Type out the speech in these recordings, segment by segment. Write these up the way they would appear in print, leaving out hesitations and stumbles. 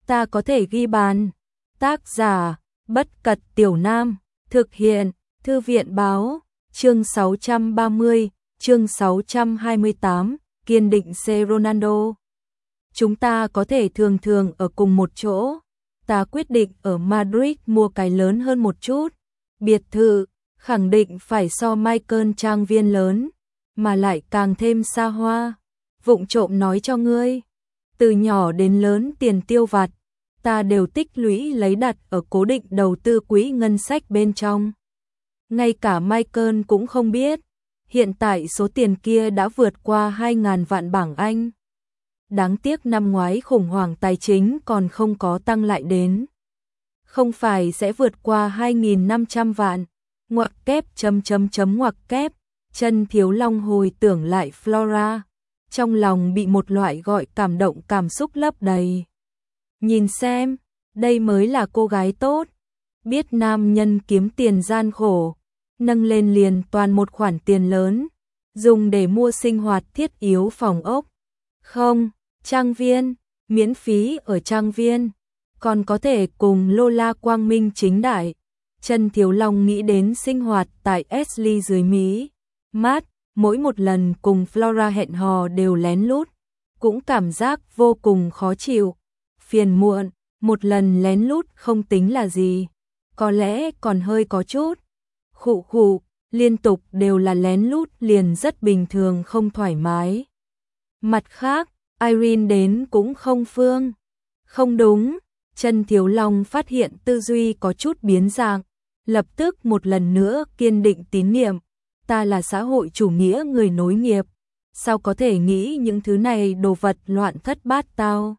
ta có thể ghi bàn. Tác giả, Bất Cật Tiểu Nam, thực hiện, Thư viện báo, chương 630, chương 628, kiên định C. Ronaldo. Chúng ta có thể thường thường ở cùng một chỗ. Ta quyết định ở Madrid mua cái lớn hơn một chút. Biệt thự, khẳng định phải so Michael trang viên lớn, mà lại càng thêm xa hoa. Vụng trộm nói cho ngươi, từ nhỏ đến lớn tiền tiêu vặt, ta đều tích lũy lấy đặt ở cố định đầu tư quỹ ngân sách bên trong. Ngay cả Michael cũng không biết, hiện tại số tiền kia đã vượt qua 2.000 vạn bảng Anh. Đáng tiếc năm ngoái khủng hoảng tài chính còn không có tăng lại đến. Không phải sẽ vượt qua 2.500 vạn. Ngoặc kép ngoặc kép. Chân Thiếu Long hồi tưởng lại Flora, trong lòng bị một loại gọi cảm động cảm xúc lấp đầy. Nhìn xem, đây mới là cô gái tốt, biết nam nhân kiếm tiền gian khổ, nâng lên liền toàn một khoản tiền lớn, dùng để mua sinh hoạt thiết yếu phòng ốc. Không, trang viên, miễn phí ở trang viên, còn có thể cùng Lola quang minh chính đại. Chân Thiếu Long nghĩ đến sinh hoạt tại Ashley dưới mí mát, mỗi một lần cùng Flora hẹn hò đều lén lút, cũng cảm giác vô cùng khó chịu, phiền muộn. Một lần lén lút không tính là gì, có lẽ còn hơi có chút. Khụ khụ, liên tục đều là lén lút liền rất bình thường không thoải mái. Mặt khác, Irene đến cũng không phương. Không đúng, Chân Thiếu Long phát hiện tư duy có chút biến dạng, lập tức một lần nữa kiên định tín niệm. Ta là xã hội chủ nghĩa người nối nghiệp, sao có thể nghĩ những thứ này đồ vật loạn thất bát tao.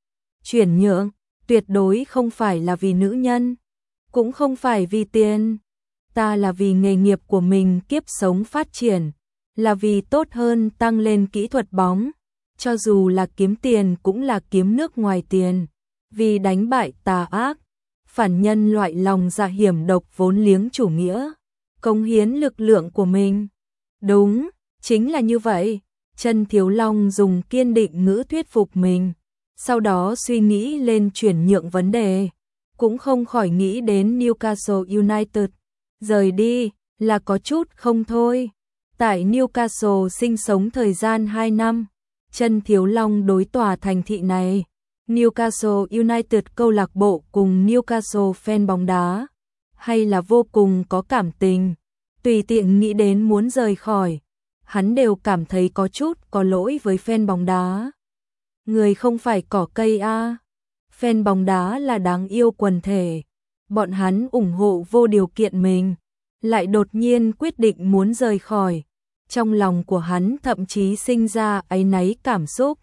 Chuyển nhượng, tuyệt đối không phải là vì nữ nhân, cũng không phải vì tiền. Ta là vì nghề nghiệp của mình kiếp sống phát triển, là vì tốt hơn tăng lên kỹ thuật bóng, cho dù là kiếm tiền cũng là kiếm nước ngoài tiền, vì đánh bại tà ác, phản nhân loại lòng dạ hiểm độc vốn liếng chủ nghĩa, cống hiến lực lượng của mình. Đúng, chính là như vậy. Chân Thiếu Long dùng kiên định ngữ thuyết phục mình, sau đó suy nghĩ lên chuyển nhượng vấn đề, cũng không khỏi nghĩ đến Newcastle United. Rời đi là có chút không thôi. Tại Newcastle sinh sống thời gian 2 năm, Chân Thiếu Long đối tòa thành thị này, Newcastle United câu lạc bộ cùng Newcastle fan bóng đá, hay là vô cùng có cảm tình. Tùy tiện nghĩ đến muốn rời khỏi, hắn đều cảm thấy có chút có lỗi với fan bóng đá. Người không phải cỏ cây a. Fan bóng đá là đáng yêu quần thể, bọn hắn ủng hộ vô điều kiện mình, lại đột nhiên quyết định muốn rời khỏi. Trong lòng của hắn thậm chí sinh ra áy náy cảm xúc.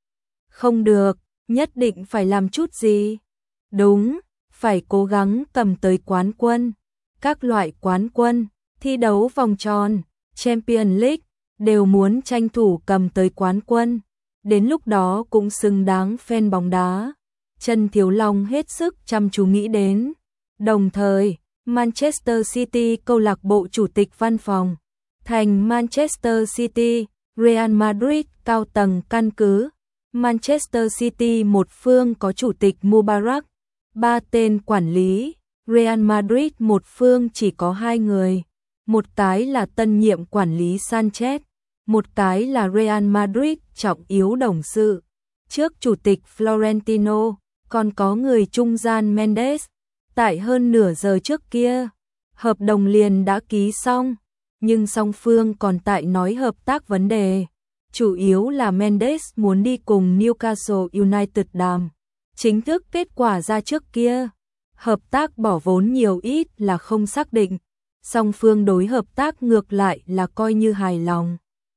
Không được, nhất định phải làm chút gì. Đúng, phải cố gắng cầm tới quán quân. Các loại quán quân, thi đấu vòng tròn, Champions League, đều muốn tranh thủ cầm tới quán quân. Đến lúc đó cũng xứng đáng fan bóng đá. Chân Thiếu Long hết sức chăm chú nghĩ đến. Đồng thời, Manchester City câu lạc bộ chủ tịch văn phòng, thành Manchester City, Real Madrid cao tầng căn cứ. Manchester City một phương có chủ tịch Mubarak, 3 tên quản lý. Real Madrid một phương chỉ có 2 người, một cái là tân nhiệm quản lý Sanchez, một cái là Real Madrid trọng yếu đồng sự, trước chủ tịch Florentino, còn có người trung gian Mendes. Tại hơn nửa giờ trước kia, hợp đồng liền đã ký xong, nhưng song phương còn tại nói hợp tác vấn đề. Chủ yếu là Mendes muốn đi cùng Newcastle United đàm. Chính thức kết quả ra trước kia, hợp tác bỏ vốn nhiều ít là không xác định. Song phương đối hợp tác ngược lại là coi như hài lòng.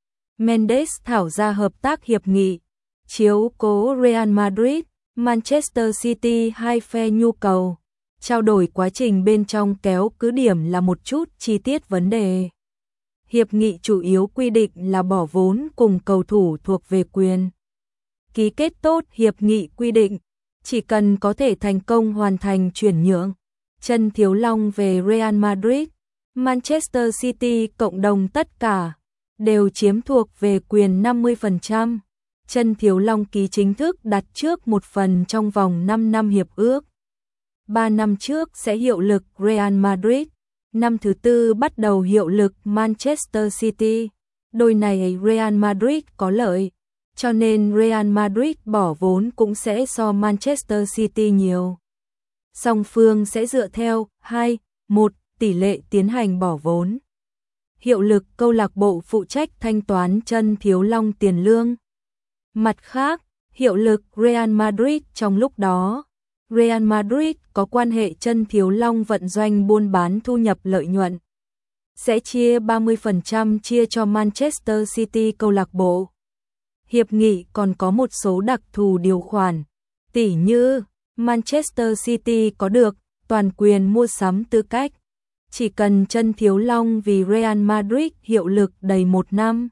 Mendes thảo ra hợp tác hiệp nghị, chiếu cố Real Madrid, Manchester City hai phe nhu cầu. Trao đổi quá trình bên trong kéo cứ điểm là một chút chi tiết vấn đề. Hiệp nghị chủ yếu quy định là bỏ vốn cùng cầu thủ thuộc về quyền. Ký kết tốt hiệp nghị quy định, chỉ cần có thể thành công hoàn thành chuyển nhượng, Chân Thiếu Long về Real Madrid, Manchester City cộng đồng tất cả, đều chiếm thuộc về quyền 50%. Chân Thiếu Long ký chính thức đặt trước một phần trong vòng 5 năm hiệp ước. 3 năm trước sẽ hiệu lực Real Madrid, năm thứ tư bắt đầu hiệu lực Manchester City. Đôi này Real Madrid có lợi, cho nên Real Madrid bỏ vốn cũng sẽ so Manchester City nhiều. Song phương sẽ dựa theo 2-1 tỷ lệ tiến hành bỏ vốn. Hiệu lực câu lạc bộ phụ trách thanh toán Chân Thiếu Long tiền lương. Mặt khác, hiệu lực Real Madrid trong lúc đó, Real Madrid có quan hệ Chân Thiếu Long vận doanh buôn bán thu nhập lợi nhuận. Sẽ chia 30% chia cho Manchester City câu lạc bộ. Hiệp nghị còn có một số đặc thù điều khoản, tỉ như Manchester City có được toàn quyền mua sắm tư cách. Chỉ cần Chân Thiếu Long vì Real Madrid hiệu lực đầy 1 năm,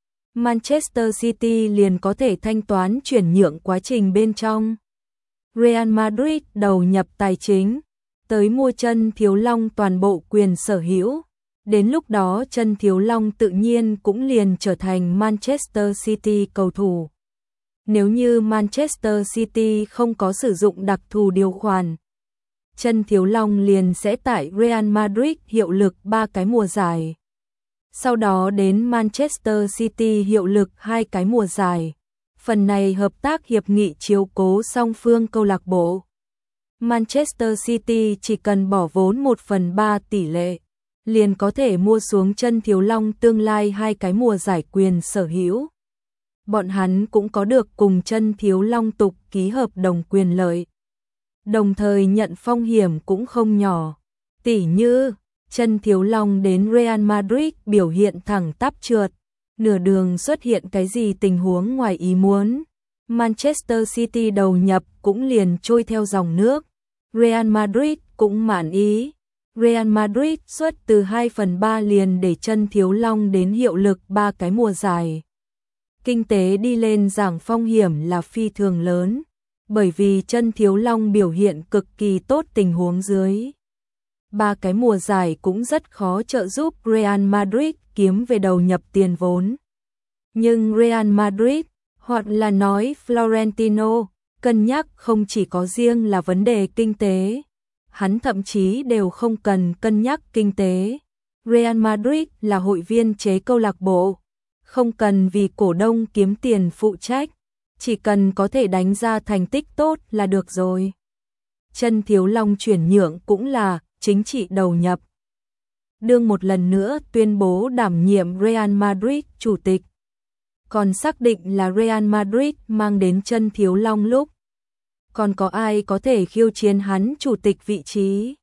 Manchester City liền có thể thanh toán chuyển nhượng quá trình bên trong. Real Madrid đầu nhập tài chính, tới mua Chân Thiếu Long toàn bộ quyền sở hữu. Đến lúc đó Chân Thiếu Long tự nhiên cũng liền trở thành Manchester City cầu thủ. Nếu như Manchester City không có sử dụng đặc thù điều khoản, Chân Thiếu Long liền sẽ tại Real Madrid hiệu lực 3 cái mùa giải. Sau đó đến Manchester City hiệu lực 2 cái mùa giải. Phần này hợp tác hiệp nghị chiếu cố song phương câu lạc bộ. Manchester City chỉ cần bỏ vốn 1/3 tỷ lệ, liền có thể mua xuống Chân Thiếu Long tương lai 2 cái mùa giải quyền sở hữu. Bọn hắn cũng có được cùng Chân Thiếu Long tục ký hợp đồng quyền lợi. Đồng thời nhận phong hiểm cũng không nhỏ. Tỉ như, Chân Thiếu Long đến Real Madrid biểu hiện thẳng tắp trượt, nửa đường xuất hiện cái gì tình huống ngoài ý muốn, Manchester City đầu nhập cũng liền trôi theo dòng nước. Real Madrid cũng mãn ý. Real Madrid xuất từ 2/3 liền để Chân Thiếu Long đến hiệu lực 3 cái mùa giải. Kinh tế đi lên giảng phong hiểm là phi thường lớn, bởi vì Chân Thiếu Long biểu hiện cực kỳ tốt tình huống dưới. 3 cái mùa giải cũng rất khó trợ giúp Real Madrid kiếm về đầu nhập tiền vốn. Nhưng Real Madrid, hoặc là nói Florentino, cân nhắc không chỉ có riêng là vấn đề kinh tế. Hắn thậm chí đều không cần cân nhắc kinh tế. Real Madrid là hội viên chế câu lạc bộ, không cần vì cổ đông kiếm tiền phụ trách, chỉ cần có thể đánh ra thành tích tốt là được rồi. Chân Thiếu Long chuyển nhượng cũng là chính trị đầu nhập. Đương một lần nữa tuyên bố đảm nhiệm Real Madrid chủ tịch. Còn xác định là Real Madrid mang đến Chân Thiếu Long lúc, còn có ai có thể khiêu chiến hắn chủ tịch vị trí?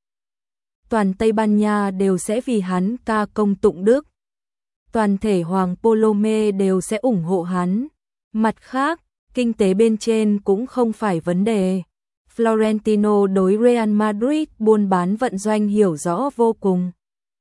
Toàn Tây Ban Nha đều sẽ vì hắn ca công tụng đức. Toàn thể Hoàng Polome đều sẽ ủng hộ hắn. Mặt khác, kinh tế bên trên cũng không phải vấn đề. Florentino đối Real Madrid buôn bán vận doanh hiểu rõ vô cùng.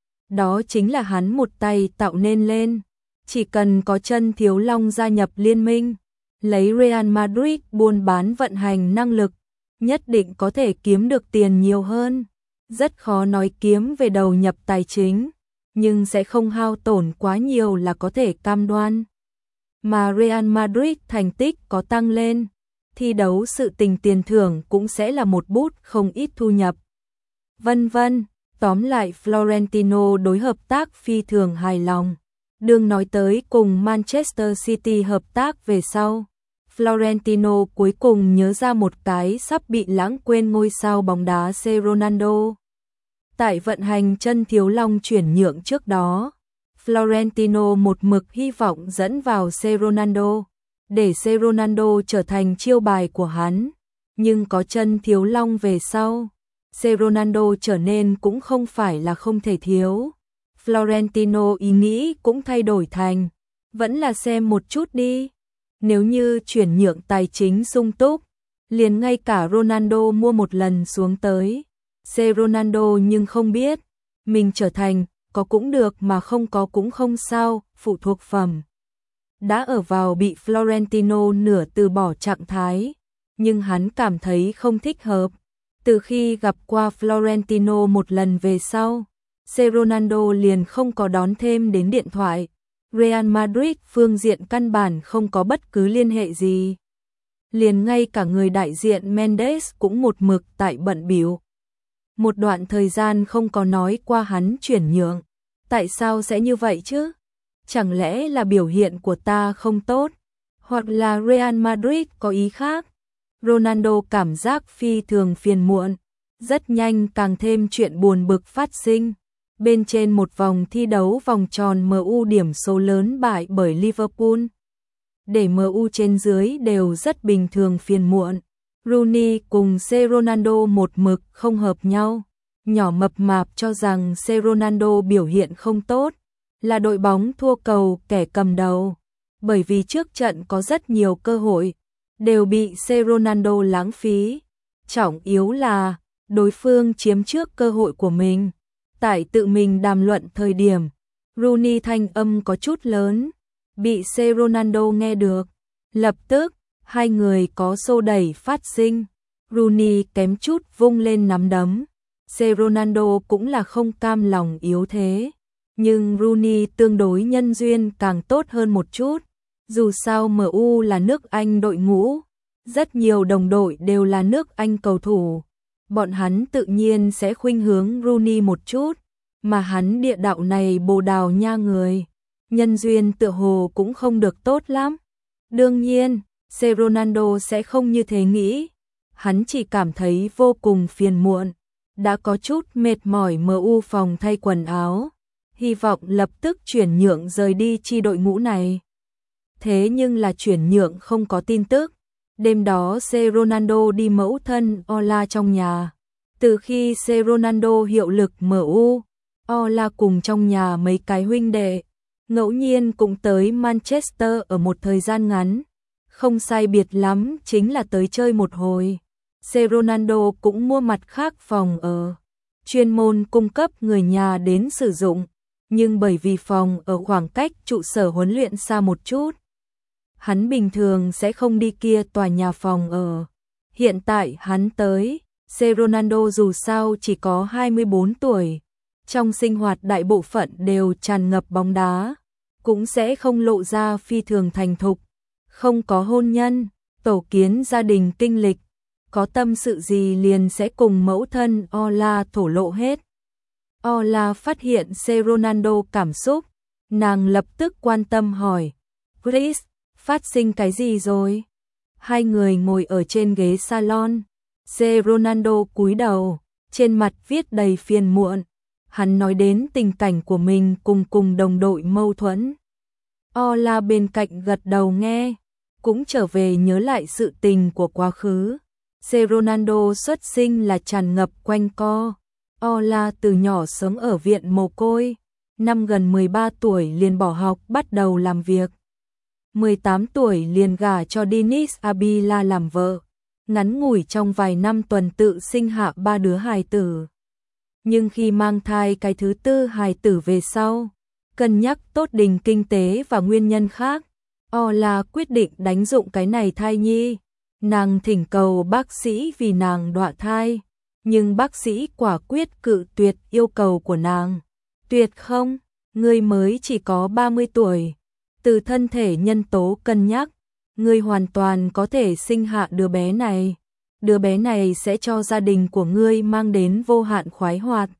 Đó chính là hắn một tay tạo nên lên. Chỉ cần có Chân Thiếu Long gia nhập liên minh, lấy Real Madrid buôn bán vận hành năng lực, nhất định có thể kiếm được tiền nhiều hơn. Rất khó nói kiếm về đầu nhập tài chính, nhưng sẽ không hao tổn quá nhiều là có thể cam đoan. Mà Real Madrid thành tích có tăng lên, thi đấu sự tình tiền thưởng cũng sẽ là một bút không ít thu nhập. Vân vân, tóm lại Florentino đối hợp tác phi thường hài lòng. Đương nói tới cùng Manchester City hợp tác về sau, Florentino cuối cùng nhớ ra một cái sắp bị lãng quên ngôi sao bóng đá C. Ronaldo. Tại vận hành Chân Thiếu Long chuyển nhượng trước đó, Florentino một mực hy vọng dẫn vào C. Ronaldo, để C. Ronaldo trở thành chiêu bài của hắn. Nhưng có Chân Thiếu Long về sau, C. Ronaldo trở nên cũng không phải là không thể thiếu. Florentino ý nghĩ cũng thay đổi thành, vẫn là xem một chút đi. Nếu như chuyển nhượng tài chính sung túc, liền ngay cả Ronaldo mua một lần xuống tới. C. Ronaldo nhưng không biết, mình trở thành, có cũng được mà không có cũng không sao, phụ thuộc phẩm. Đã ở vào bị Florentino nửa từ bỏ trạng thái, nhưng hắn cảm thấy không thích hợp. Từ khi gặp qua Florentino một lần về sau, C. Ronaldo liền không có đón thêm đến điện thoại. Real Madrid phương diện căn bản không có bất cứ liên hệ gì. Liền ngay cả người đại diện Mendes cũng một mực tại bận bịu. Một đoạn thời gian không có nói qua hắn chuyển nhượng. Tại sao sẽ như vậy chứ? Chẳng lẽ là biểu hiện của ta không tốt? Hoặc là Real Madrid có ý khác? Ronaldo cảm giác phi thường phiền muộn. Rất nhanh càng thêm chuyện buồn bực phát sinh. Bên trên một vòng thi đấu vòng tròn MU điểm số lớn bại bởi Liverpool. Để MU trên dưới đều rất bình thường phiền muộn. Rooney cùng C. Ronaldo một mực không hợp nhau. Nhỏ mập mạp cho rằng C. Ronaldo biểu hiện không tốt, là đội bóng thua cầu kẻ cầm đầu. Bởi vì trước trận có rất nhiều cơ hội, đều bị C. Ronaldo lãng phí. Trọng yếu là, đối phương chiếm trước cơ hội của mình. Tại tự mình đàm luận thời điểm, Rooney thanh âm có chút lớn, bị C. Ronaldo nghe được. Lập tức, hai người có xô đẩy phát sinh. Rooney kém chút vung lên nắm đấm. C. Ronaldo cũng là không cam lòng yếu thế. Nhưng Rooney tương đối nhân duyên càng tốt hơn một chút. Dù sao MU là nước Anh đội ngũ, rất nhiều đồng đội đều là nước Anh cầu thủ. Bọn hắn tự nhiên sẽ khuynh hướng Rooney một chút, mà hắn địa đạo này Bồ Đào Nha người, nhân duyên tựa hồ cũng không được tốt lắm. Đương nhiên, C. Ronaldo sẽ không như thế nghĩ, hắn chỉ cảm thấy vô cùng phiền muộn, đã có chút mệt mỏi MU phòng thay quần áo, hy vọng lập tức chuyển nhượng rời đi chi đội ngũ này. Thế nhưng là chuyển nhượng không có tin tức. Đêm đó C. Ronaldo đi mẫu thân Ola trong nhà. Từ khi C. Ronaldo hiệu lực MU, Ola cùng trong nhà mấy cái huynh đệ, ngẫu nhiên cũng tới Manchester ở một thời gian ngắn. Không sai biệt lắm chính là tới chơi một hồi. C. Ronaldo cũng mua mặt khác phòng ở, chuyên môn cung cấp người nhà đến sử dụng. Nhưng bởi vì phòng ở khoảng cách trụ sở huấn luyện xa một chút, hắn bình thường sẽ không đi kia tòa nhà phòng ở. Hiện tại hắn tới, C. Ronaldo dù sao chỉ có 24 tuổi, trong sinh hoạt đại bộ phận đều tràn ngập bóng đá, cũng sẽ không lộ ra phi thường thành thục, không có hôn nhân, tổ kiến gia đình kinh lịch, có tâm sự gì liền sẽ cùng mẫu thân Ola thổ lộ hết. Ola phát hiện C. Ronaldo cảm xúc, nàng lập tức quan tâm hỏi, Chris, phát sinh cái gì rồi? Hai người ngồi ở trên ghế salon, C. Ronaldo cúi đầu, trên mặt viết đầy phiền muộn. Hắn nói đến tình cảnh của mình cùng đồng đội mâu thuẫn. Ola bên cạnh gật đầu nghe, cũng trở về nhớ lại sự tình của quá khứ. C. Ronaldo xuất sinh là tràn ngập quanh co. Ola từ nhỏ sống ở viện mồ côi, năm gần 13 tuổi liền bỏ học bắt đầu làm việc. 18 tuổi liền gả cho Deniz Abila làm vợ, ngắn ngủi trong vài năm tuần tự sinh hạ 3 đứa hài tử. Nhưng khi mang thai cái thứ tư hài tử về sau, cân nhắc tốt đình kinh tế và nguyên nhân khác, Ola quyết định đánh dụng cái này thai nhi. Nàng thỉnh cầu bác sĩ vì nàng đọa thai, nhưng bác sĩ quả quyết cự tuyệt yêu cầu của nàng. Tuyệt không, ngươi mới chỉ có 30 tuổi. Từ thân thể nhân tố cân nhắc, ngươi hoàn toàn có thể sinh hạ đứa bé này. Đứa bé này sẽ cho gia đình của ngươi mang đến vô hạn khoái hoạt.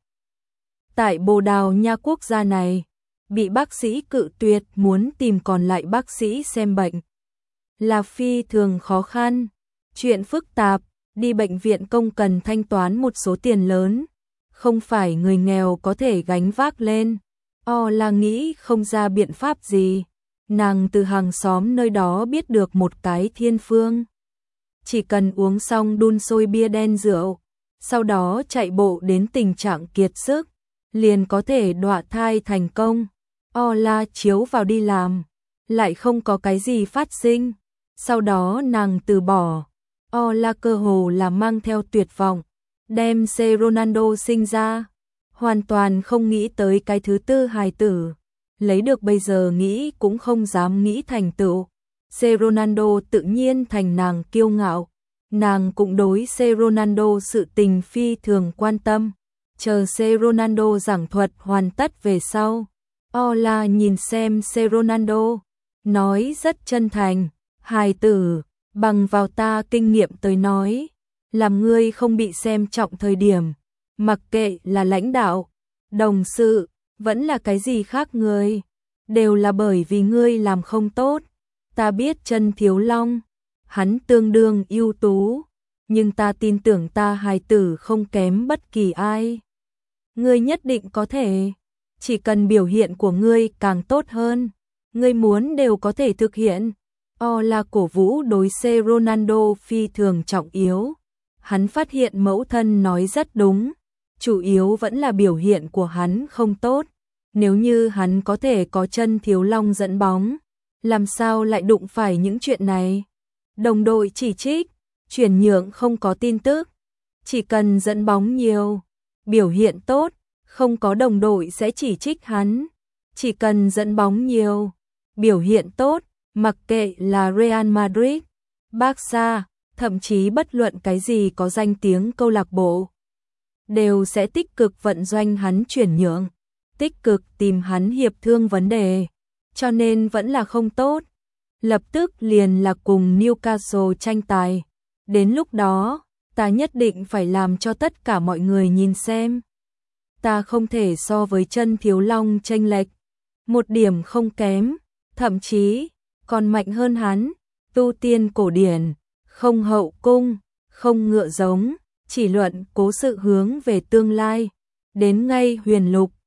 Tại Bồ Đào Nha quốc gia này, bị bác sĩ cự tuyệt muốn tìm còn lại bác sĩ xem bệnh là phi thường khó khăn. Chuyện phức tạp, đi bệnh viện công cần thanh toán một số tiền lớn, không phải người nghèo có thể gánh vác lên. Ola nghĩ không ra biện pháp gì. Nàng từ hàng xóm nơi đó biết được một cái thiên phương. Chỉ cần uống xong đun sôi bia đen rượu, sau đó chạy bộ đến tình trạng kiệt sức, liền có thể đọa thai thành công. Ola chiếu vào đi làm, lại không có cái gì phát sinh. Sau đó nàng từ bỏ. Ola cơ hồ là mang theo tuyệt vọng, đem C. Ronaldo sinh ra, hoàn toàn không nghĩ tới cái thứ tư hài tử. Lấy được bây giờ nghĩ cũng không dám nghĩ thành tựu. C. Ronaldo tự nhiên thành nàng kiêu ngạo. Nàng cũng đối C. Ronaldo sự tình phi thường quan tâm. Chờ C. Ronaldo giảng thuật hoàn tất về sau, Ola nhìn xem Ronaldo, nói rất chân thành, hài tử, bằng vào ta kinh nghiệm tới nói, làm ngươi không bị xem trọng thời điểm, mặc kệ là lãnh đạo, đồng sự, vẫn là cái gì khác ngươi, đều là bởi vì ngươi làm không tốt. Ta biết Chân Thiếu Long, hắn tương đương ưu tú, nhưng ta tin tưởng ta hài tử không kém bất kỳ ai. Ngươi nhất định có thể, chỉ cần biểu hiện của ngươi càng tốt hơn, ngươi muốn đều có thể thực hiện. Ola cổ vũ đối C Ronaldo phi thường trọng yếu. Hắn phát hiện mẫu thân nói rất đúng, chủ yếu vẫn là biểu hiện của hắn không tốt. Nếu như hắn có thể có Chân Thiếu Long dẫn bóng, làm sao lại đụng phải những chuyện này? Đồng đội chỉ trích, chuyển nhượng không có tin tức, chỉ cần dẫn bóng nhiều, biểu hiện tốt, không có đồng đội sẽ chỉ trích hắn. Chỉ cần dẫn bóng nhiều, biểu hiện tốt, mặc kệ là Real Madrid, Barca, thậm chí bất luận cái gì có danh tiếng câu lạc bộ, đều sẽ tích cực vận doanh hắn chuyển nhượng, tích cực tìm hắn hiệp thương vấn đề, cho nên vẫn là không tốt. Lập tức liền là cùng Newcastle tranh tài. Đến lúc đó, ta nhất định phải làm cho tất cả mọi người nhìn xem. Ta không thể so với Chân Thiếu Long chênh lệch, một điểm không kém, thậm chí còn mạnh hơn hắn. Tu tiên cổ điển, không hậu cung, không ngựa giống, chỉ luận cố sự hướng về tương lai. Đến ngay huyền lục,